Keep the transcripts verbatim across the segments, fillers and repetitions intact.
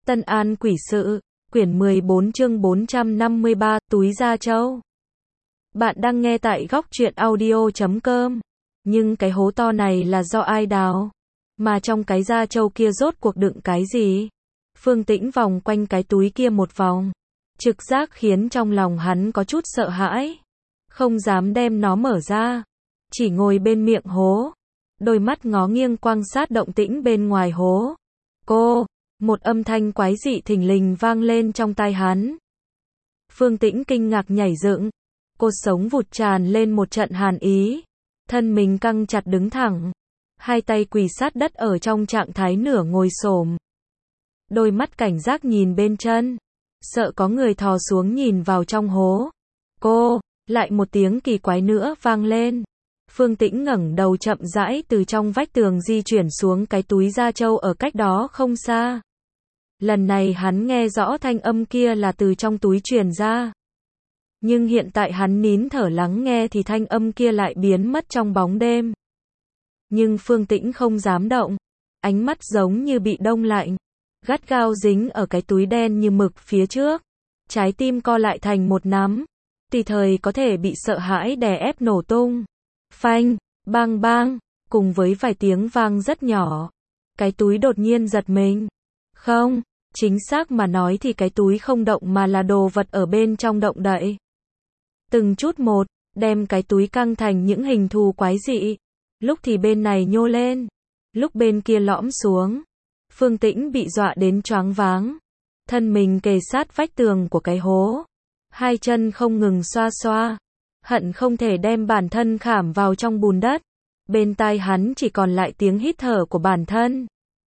Tân An Quỷ Sự, quyển mười bốn chương bốn trăm năm mươi ba, túi da trâu. Bạn đang nghe tại góc truyện audio chấm com. Nhưng cái hố to này là do ai đào? Mà trong cái da trâu kia rốt cuộc đựng cái gì? Phương Tĩnh vòng quanh cái túi kia một vòng. Trực giác khiến trong lòng hắn có chút sợ hãi. Không dám đem nó mở ra. Chỉ ngồi bên miệng hố. Đôi mắt ngó nghiêng quan sát động tĩnh bên ngoài hố. Cô! Một âm thanh quái dị thình lình vang lên trong tai hắn. Phương Tĩnh kinh ngạc nhảy dựng. Cô sống vụt tràn lên một trận hàn ý. Thân mình căng chặt đứng thẳng. Hai tay quỳ sát đất ở trong trạng thái nửa ngồi xổm. Đôi mắt cảnh giác nhìn bên chân. Sợ có người thò xuống nhìn vào trong hố. Cô! Lại một tiếng kỳ quái nữa vang lên. Phương Tĩnh ngẩng đầu chậm rãi từ trong vách tường di chuyển xuống cái túi da trâu ở cách đó không xa. Lần này hắn nghe rõ thanh âm kia là từ trong túi truyền ra. Nhưng hiện tại hắn nín thở lắng nghe thì thanh âm kia lại biến mất trong bóng đêm. Nhưng Phương Tĩnh không dám động. Ánh mắt giống như bị đông lạnh. Gắt gao dính ở cái túi đen như mực phía trước. Trái tim co lại thành một nắm. Tùy thời có thể bị sợ hãi đè ép nổ tung. Phanh, bang bang, cùng với vài tiếng vang rất nhỏ. Cái túi đột nhiên giật mình. Không, chính xác mà nói thì cái túi không động mà là đồ vật ở bên trong động đậy. Từng chút một, đem cái túi căng thành những hình thù quái dị. Lúc thì bên này nhô lên, lúc bên kia lõm xuống. Phương Tĩnh bị dọa đến choáng váng. Thân mình kề sát vách tường của cái hố. Hai chân không ngừng xoa xoa. Hận không thể đem bản thân khảm vào trong bùn đất. Bên tai hắn chỉ còn lại tiếng hít thở của bản thân.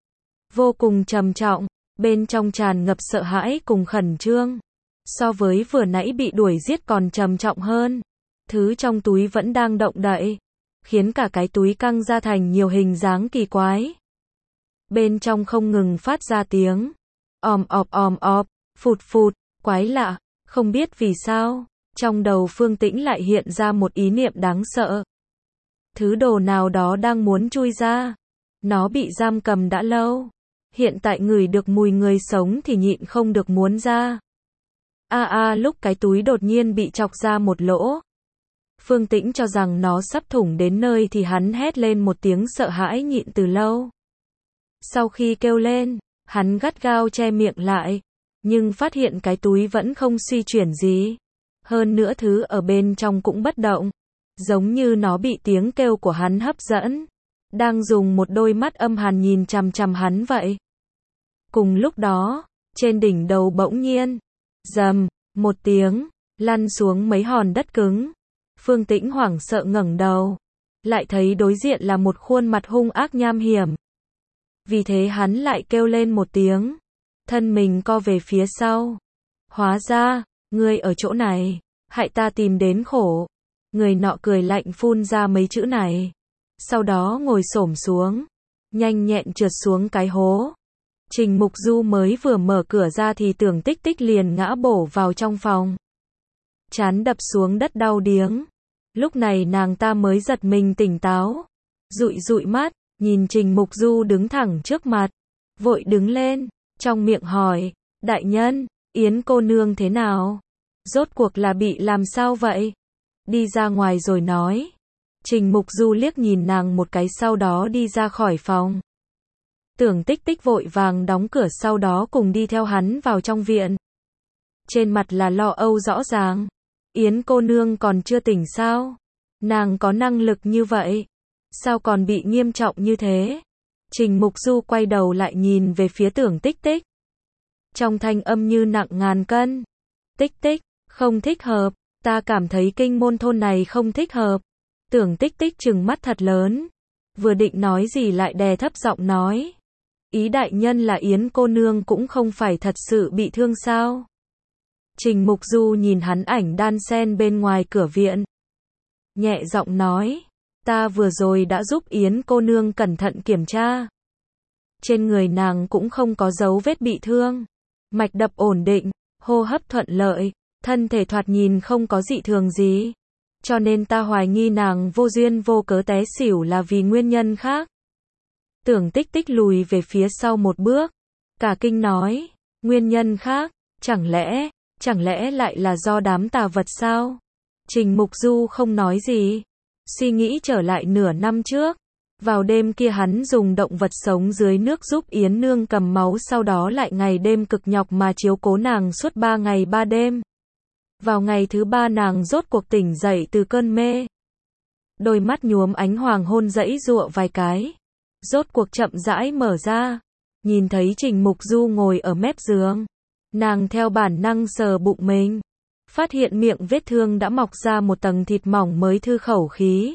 Vô cùng trầm trọng, bên trong tràn ngập sợ hãi cùng khẩn trương. So với vừa nãy bị đuổi giết còn trầm trọng hơn. Thứ trong túi vẫn đang động đậy, khiến cả cái túi căng ra thành nhiều hình dáng kỳ quái. Bên trong không ngừng phát ra tiếng òm ọp òm ọp, phụt phụt, quái lạ, không biết vì sao. Trong đầu Phương Tĩnh lại hiện ra một ý niệm đáng sợ. Thứ đồ nào đó đang muốn chui ra. Nó bị giam cầm đã lâu. Hiện tại ngửi được mùi người sống thì nhịn không được muốn ra. A a lúc cái túi đột nhiên bị chọc ra một lỗ. Phương Tĩnh cho rằng nó sắp thủng đến nơi thì hắn hét lên một tiếng sợ hãi nhịn từ lâu. Sau khi kêu lên, hắn gắt gao che miệng lại. Nhưng phát hiện cái túi vẫn không suy chuyển gì. Hơn nữa thứ ở bên trong cũng bất động. Giống như nó bị tiếng kêu của hắn hấp dẫn. Đang dùng một đôi mắt âm hàn nhìn chằm chằm hắn vậy. Cùng lúc đó, trên đỉnh đầu bỗng nhiên, rầm, một tiếng, lăn xuống mấy hòn đất cứng. Phương Tĩnh hoảng sợ ngẩng đầu. Lại thấy đối diện là một khuôn mặt hung ác nham hiểm. Vì thế hắn lại kêu lên một tiếng. Thân mình co về phía sau. Hóa ra, ngươi ở chỗ này, hại ta tìm đến khổ. Người nọ cười lạnh phun ra mấy chữ này. Sau đó ngồi xổm xuống, nhanh nhẹn trượt xuống cái hố. Trình Mục Du mới vừa mở cửa ra thì Tưởng Tích Tích liền ngã bổ vào trong phòng. Trán đập xuống đất đau điếng. Lúc này nàng ta mới giật mình tỉnh táo. Dụi dụi mắt, nhìn Trình Mục Du đứng thẳng trước mặt. Vội đứng lên, trong miệng hỏi, đại nhân, Yến cô nương thế nào? Rốt cuộc là bị làm sao vậy? Đi ra ngoài rồi nói. Trình Mục Du liếc nhìn nàng một cái sau đó đi ra khỏi phòng. Tưởng Tích Tích vội vàng đóng cửa sau đó cùng đi theo hắn vào trong viện. Trên mặt là lo âu rõ ràng. Yến cô nương còn chưa tỉnh sao? Nàng có năng lực như vậy? Sao còn bị nghiêm trọng như thế? Trình Mục Du quay đầu lại nhìn về phía Tưởng Tích Tích. Trong thanh âm như nặng ngàn cân. Tích Tích, không thích hợp. Ta cảm thấy kinh môn thôn này không thích hợp. Tưởng Tích Tích trừng mắt thật lớn. Vừa định nói gì lại đè thấp giọng nói. Ý đại nhân là Yến cô nương cũng không phải thật sự bị thương sao? Trình Mục Du nhìn hắn ảnh đan sen bên ngoài cửa viện. Nhẹ giọng nói. Ta vừa rồi đã giúp Yến cô nương cẩn thận kiểm tra. Trên người nàng cũng không có dấu vết bị thương. Mạch đập ổn định, hô hấp thuận lợi, thân thể thoạt nhìn không có dị thường gì. Cho nên ta hoài nghi nàng vô duyên vô cớ té xỉu là vì nguyên nhân khác. Tưởng Tích Tích lùi về phía sau một bước. Cả kinh nói. Nguyên nhân khác, chẳng lẽ, chẳng lẽ lại là do đám tà vật sao? Trình Mục Du không nói gì. Suy nghĩ trở lại nửa năm trước. Vào đêm kia hắn dùng động vật sống dưới nước giúp Yến Nương cầm máu, sau đó lại ngày đêm cực nhọc mà chiếu cố nàng suốt ba ngày ba đêm. Vào ngày thứ ba nàng rốt cuộc tỉnh dậy từ cơn mê. Đôi mắt nhuốm ánh hoàng hôn giãy giụa vài cái. Rốt cuộc chậm rãi mở ra. Nhìn thấy Trình Mục Du ngồi ở mép giường. Nàng theo bản năng sờ bụng mình. Phát hiện miệng vết thương đã mọc ra một tầng thịt mỏng mới thư khẩu khí.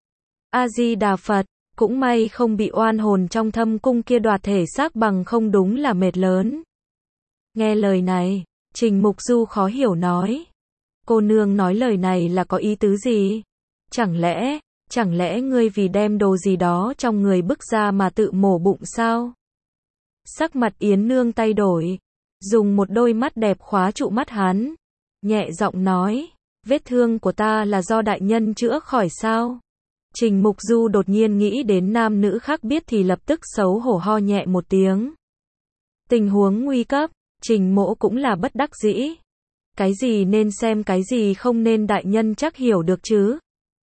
A-di-đà Phật, cũng may không bị oan hồn trong thâm cung kia đoạt thể xác, bằng không đúng là mệt lớn. Nghe lời này, Trình Mục Du khó hiểu nói. Cô nương nói lời này là có ý tứ gì? Chẳng lẽ, chẳng lẽ ngươi vì đem đồ gì đó trong người bức ra mà tự mổ bụng sao? Sắc mặt Yến Nương thay đổi, dùng một đôi mắt đẹp khóa trụ mắt hắn, nhẹ giọng nói, vết thương của ta là do đại nhân chữa khỏi sao? Trình Mục Du đột nhiên nghĩ đến nam nữ khác biết thì lập tức xấu hổ ho nhẹ một tiếng. Tình huống nguy cấp, Trình Mỗ cũng là bất đắc dĩ. Cái gì nên xem, cái gì không nên, đại nhân chắc hiểu được chứ.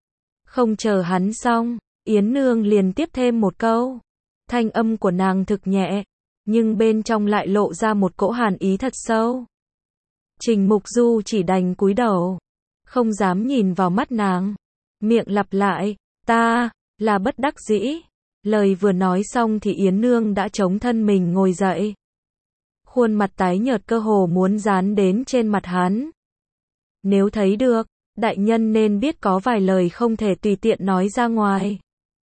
Không chờ hắn xong, Yến Nương liền tiếp thêm một câu. Thanh âm của nàng thực nhẹ, nhưng bên trong lại lộ ra một cỗ hàn ý thật sâu. Trình Mục Du chỉ đành cúi đầu, không dám nhìn vào mắt nàng. Miệng lặp lại, ta, là bất đắc dĩ. Lời vừa nói xong thì Yến Nương đã chống thân mình ngồi dậy. Khuôn mặt tái nhợt cơ hồ muốn dán đến trên mặt hắn. Nếu thấy được, đại nhân nên biết có vài lời không thể tùy tiện nói ra ngoài.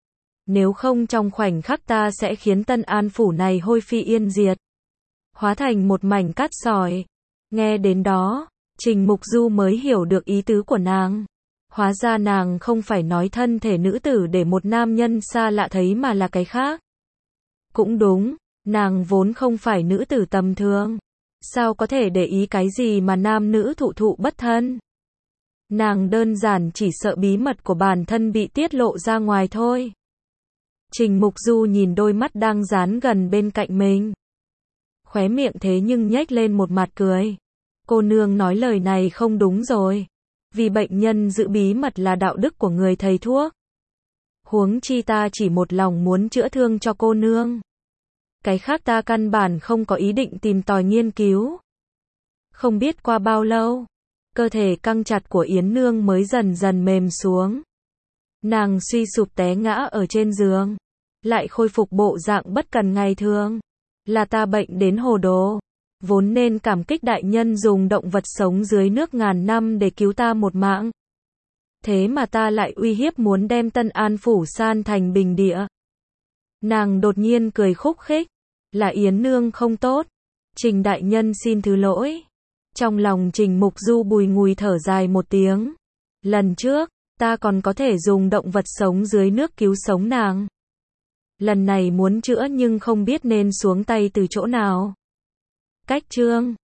Nếu không trong khoảnh khắc ta sẽ khiến Tân An phủ này hôi phi yên diệt, hóa thành một mảnh cát sỏi. Nghe đến đó, Trình Mục Du mới hiểu được ý tứ của nàng. Hóa ra nàng không phải nói thân thể nữ tử để một nam nhân xa lạ thấy mà là cái khác. Cũng đúng, nàng vốn không phải nữ tử tầm thường. Sao có thể để ý cái gì mà nam nữ thụ thụ bất thân? Nàng đơn giản chỉ sợ bí mật của bản thân bị tiết lộ ra ngoài thôi. Trình Mục Du nhìn đôi mắt đang dán gần bên cạnh mình. Khóe miệng thế nhưng nhếch lên một mặt cười. Cô nương nói lời này không đúng rồi. Vì bệnh nhân giữ bí mật là đạo đức của người thầy thuốc. Huống chi ta chỉ một lòng muốn chữa thương cho cô nương. Cái khác ta căn bản không có ý định tìm tòi nghiên cứu. Không biết qua bao lâu, cơ thể căng chặt của Yến Nương mới dần dần mềm xuống. Nàng suy sụp té ngã ở trên giường, lại khôi phục bộ dạng bất cần ngày thường. Là ta bệnh đến hồ đồ, vốn nên cảm kích đại nhân dùng động vật sống dưới nước ngàn năm để cứu ta một mạng. Thế mà ta lại uy hiếp muốn đem Tân An phủ san thành bình địa. Nàng đột nhiên cười khúc khích, là Yến Nương không tốt. Trình đại nhân xin thứ lỗi. Trong lòng Trình Mục Du bùi ngùi thở dài một tiếng. Lần trước, ta còn có thể dùng động vật sống dưới nước cứu sống nàng. Lần này muốn chữa nhưng không biết nên xuống tay từ chỗ nào. Cách chương